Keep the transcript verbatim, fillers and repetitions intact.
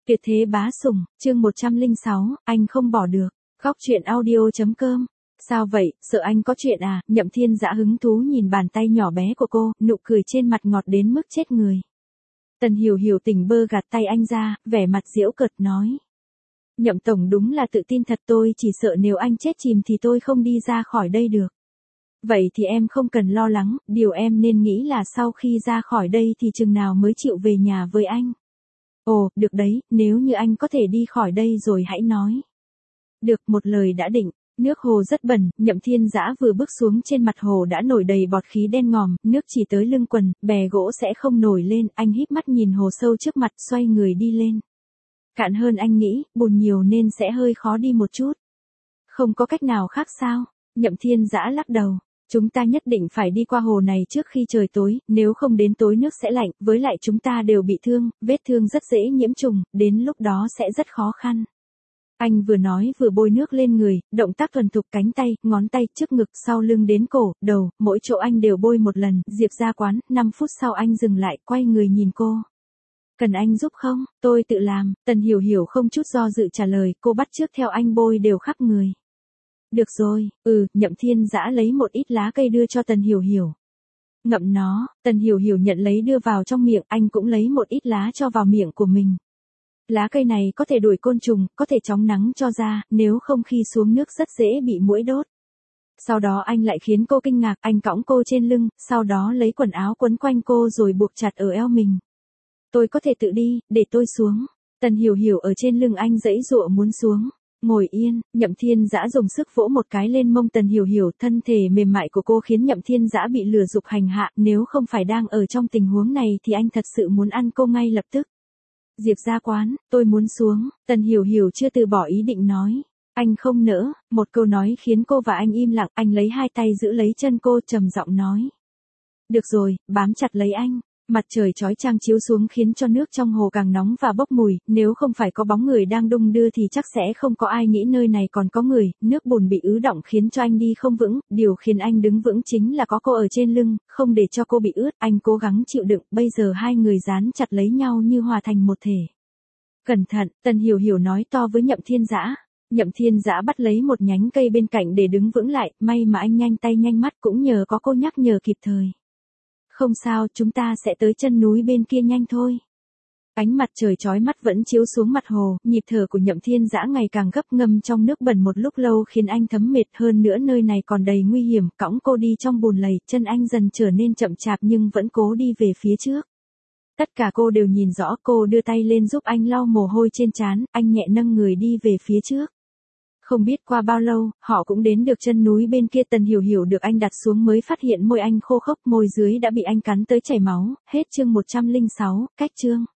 Tuyệt thế bá sủng, chương một trăm lẻ sáu, anh không bỏ được. Góc truyện audio.com. Sao vậy, sợ anh có chuyện à? Nhậm Thiên Dã hứng thú nhìn bàn tay nhỏ bé của cô, nụ cười trên mặt ngọt đến mức chết người. Tần Hiểu Hiểu tỉnh bơ gạt tay anh ra, vẻ mặt giễu cợt nói. Nhậm tổng đúng là tự tin thật, tôi chỉ sợ nếu anh chết chìm thì tôi không đi ra khỏi đây được. Vậy thì em không cần lo lắng, điều em nên nghĩ là sau khi ra khỏi đây thì chừng nào mới chịu về nhà với anh. Ồ, được đấy, nếu như anh có thể đi khỏi đây rồi hãy nói. Được, một lời đã định. Nước hồ rất bẩn, Nhậm Thiên Dã vừa bước xuống trên mặt hồ đã nổi đầy bọt khí đen ngòm, nước chỉ tới lưng quần, bè gỗ sẽ không nổi lên, anh híp mắt nhìn hồ sâu trước mặt, xoay người đi lên. Cạn hơn anh nghĩ, bùn nhiều nên sẽ hơi khó đi một chút. Không có cách nào khác sao? Nhậm Thiên Dã lắc đầu. Chúng ta nhất định phải đi qua hồ này trước khi trời tối, nếu không đến tối nước sẽ lạnh, với lại chúng ta đều bị thương, vết thương rất dễ nhiễm trùng, đến lúc đó sẽ rất khó khăn. Anh vừa nói vừa bôi nước lên người, động tác thuần thục, cánh tay, ngón tay, trước ngực, sau lưng đến cổ, đầu, mỗi chỗ anh đều bôi một lần. Diệp ra quán, năm phút sau anh dừng lại, quay người nhìn cô. Cần anh giúp không? Tôi tự làm. Tần Hiểu Hiểu không chút do dự trả lời, cô bắt chước theo anh bôi đều khắp người. Được rồi, ừ, Nhậm Thiên Dã lấy một ít lá cây đưa cho Tần Hiểu Hiểu. Ngậm nó, Tần Hiểu Hiểu nhận lấy đưa vào trong miệng, anh cũng lấy một ít lá cho vào miệng của mình. Lá cây này có thể đuổi côn trùng, có thể chống nắng cho da, nếu không khi xuống nước rất dễ bị muỗi đốt. Sau đó anh lại khiến cô kinh ngạc, anh cõng cô trên lưng, sau đó lấy quần áo quấn quanh cô rồi buộc chặt ở eo mình. Tôi có thể tự đi, để tôi xuống. Tần Hiểu Hiểu ở trên lưng anh giãy giụa muốn xuống. Ngồi yên, Nhậm Thiên Dã dùng sức vỗ một cái lên mông Tần Hiểu Hiểu, thân thể mềm mại của cô khiến Nhậm Thiên Dã bị lừa dục hành hạ, nếu không phải đang ở trong tình huống này thì anh thật sự muốn ăn cô ngay lập tức. Diệp ra quán, tôi muốn xuống, Tần Hiểu Hiểu chưa từ bỏ ý định nói. Anh không nỡ, một câu nói khiến cô và anh im lặng, anh lấy hai tay giữ lấy chân cô trầm giọng nói. Được rồi, bám chặt lấy anh. Mặt trời chói chang chiếu xuống khiến cho nước trong hồ càng nóng và bốc mùi, nếu không phải có bóng người đang đung đưa thì chắc sẽ không có ai nghĩ nơi này còn có người, nước bùn bị ứ đọng khiến cho anh đi không vững, điều khiến anh đứng vững chính là có cô ở trên lưng, không để cho cô bị ướt, anh cố gắng chịu đựng, bây giờ hai người dán chặt lấy nhau như hòa thành một thể. Cẩn thận, Tần Hiểu Hiểu nói to với Nhậm Thiên Dã. Nhậm Thiên Dã bắt lấy một nhánh cây bên cạnh để đứng vững lại, may mà anh nhanh tay nhanh mắt cũng nhờ có cô nhắc nhở kịp thời. Không sao, chúng ta sẽ tới chân núi bên kia nhanh thôi. Ánh mặt trời chói mắt vẫn chiếu xuống mặt hồ, nhịp thở của Nhậm Thiên Dã ngày càng gấp, ngâm trong nước bẩn một lúc lâu khiến anh thấm mệt, hơn nữa nơi này còn đầy nguy hiểm, cõng cô đi trong bùn lầy, chân anh dần trở nên chậm chạp nhưng vẫn cố đi về phía trước. Tất cả cô đều nhìn rõ, cô đưa tay lên giúp anh lau mồ hôi trên trán, anh nhẹ nâng người đi về phía trước. Không biết qua bao lâu, họ cũng đến được chân núi bên kia. Tần Hiểu Hiểu được anh đặt xuống mới phát hiện môi anh khô khốc, môi dưới đã bị anh cắn tới chảy máu. Hết chương một trăm lẻ sáu, cách chương.